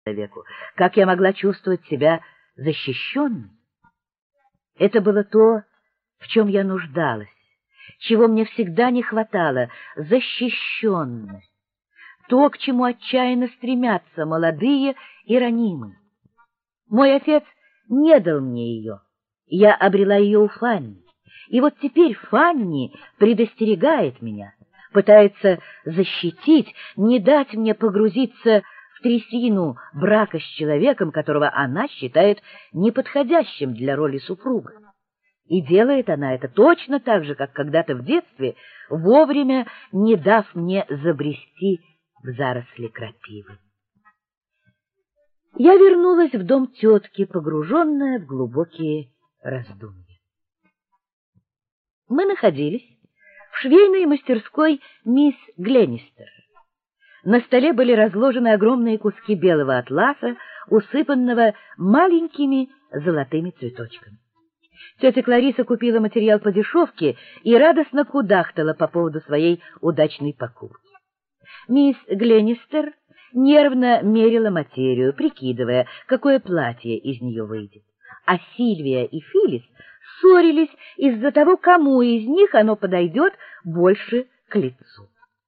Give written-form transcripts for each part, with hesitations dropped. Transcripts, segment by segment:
человеку. Как я могла чувствовать себя защищенной? Это было то, в чем я нуждалась, чего мне всегда не хватало — защищенность. То, к чему отчаянно стремятся молодые и ранимые. Мой отец не дал мне ее. Я обрела ее у Фанни. И вот теперь Фанни предостерегает меня, пытается защитить, не дать мне погрузиться в трясину брака с человеком, которого она считает неподходящим для роли супруга. И делает она это точно так же, как когда-то в детстве, вовремя не дав мне забрести в заросли крапивы. Я вернулась в дом тетки, погруженная в глубокие раздумья. Мы находились в швейной мастерской мисс Гленнистер. На столе были разложены огромные куски белого атласа, усыпанного маленькими золотыми цветочками. Тетя Клариса купила материал по дешевке и радостно кудахтала по поводу своей удачной покупки. Мисс Гленнистер нервно мерила материю, прикидывая, какое платье из нее выйдет. А Сильвия и Филлис ссорились из-за того, кому из них оно подойдет больше к лицу.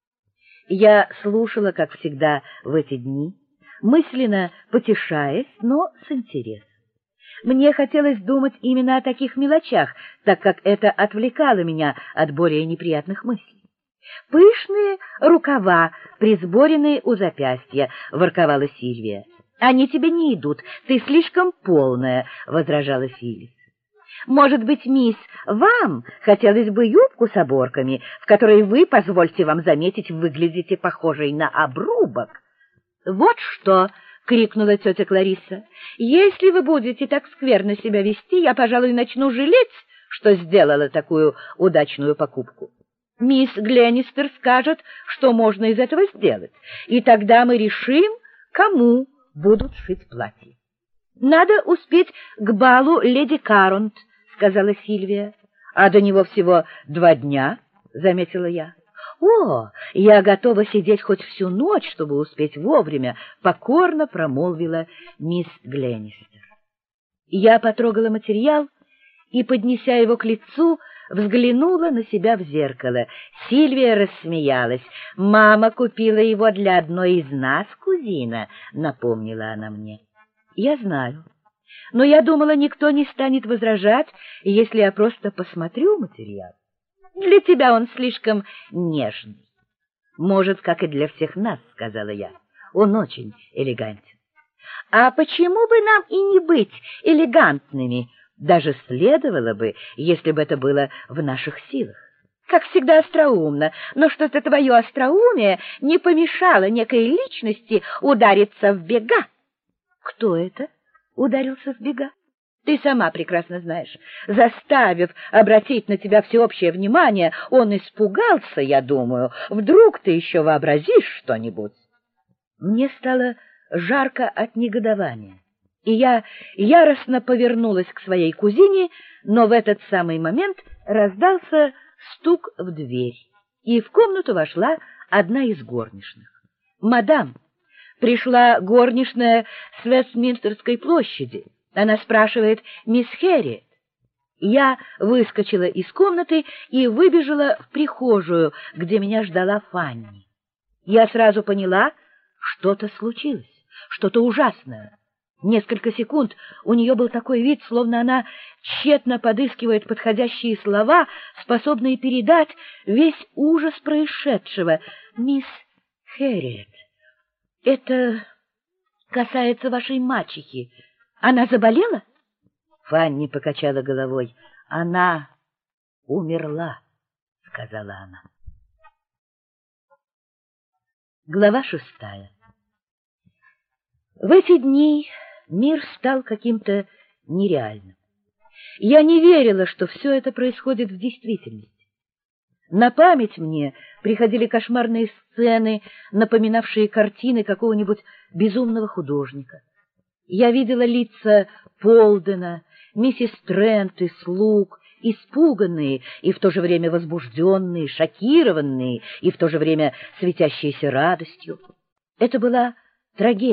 Я слушала, как всегда в эти дни, мысленно потешаясь, но с интересом. Мне хотелось думать именно о таких мелочах, так как это отвлекало меня от более неприятных мыслей. «Пышные рукава, присборенные у запястья», — ворковала Сильвия. «Они тебе не идут, ты слишком полная», — возражала Филлис. «Может быть, мисс, вам хотелось бы юбку с оборками, в которой вы, позвольте вам заметить, выглядите похожей на обрубок?» «Вот что!» — крикнула тетя Клариса. «Если вы будете так скверно себя вести, я, пожалуй, начну жалеть, что сделала такую удачную покупку. Мисс Гленнистер скажет, что можно из этого сделать, и тогда мы решим, кому будут шить платье». «Надо успеть к балу леди Каронт», — сказала Сильвия. «А до него всего 2 дня», — заметила я. «О, я готова сидеть хоть всю ночь, чтобы успеть вовремя», — покорно промолвила мисс Гленнистер. Я потрогала материал и, поднеся его к лицу, взглянула на себя в зеркало. Сильвия рассмеялась. «Мама купила его для одной из нас, кузина», — напомнила она мне. «Я знаю, но я думала, никто не станет возражать, если я просто посмотрю материал. Для тебя он слишком нежный». «Может, как и для всех нас», — сказала я. «Он очень элегантен». «А почему бы нам и не быть элегантными? Даже следовало бы, если бы это было в наших силах. Как всегда остроумно, но что-то твое остроумие не помешало некой личности удариться в бега». «Кто это ударился в бега?» «Ты сама прекрасно знаешь. Заставив обратить на тебя всеобщее внимание, он испугался, я думаю. Вдруг ты еще вообразишь что-нибудь?» Мне стало жарко от негодования, и я яростно повернулась к своей кузине, но в этот самый момент раздался стук в дверь, и в комнату вошла одна из горничных. «Мадам, пришла горничная с Вестминстерской площади. Она спрашивает мисс Хэрриет». Я выскочила из комнаты и выбежала в прихожую, где меня ждала Фанни. Я сразу поняла, что-то случилось, что-то ужасное. Несколько секунд у нее был такой вид, словно она тщетно подыскивает подходящие слова, способные передать весь ужас происшедшего. «Мисс Хэрриет, это касается вашей мачехи. Она заболела?» Фанни покачала головой. «Она умерла», — сказала она. Глава 6. В эти дни мир стал каким-то нереальным. Я не верила, что все это происходит в действительности. На память мне приходили кошмарные сцены, напоминавшие картины какого-нибудь безумного художника. Я видела лица Полдена, миссис Трент и слуг, испуганные и в то же время возбужденные, шокированные и в то же время светящиеся радостью. Это была трагедия.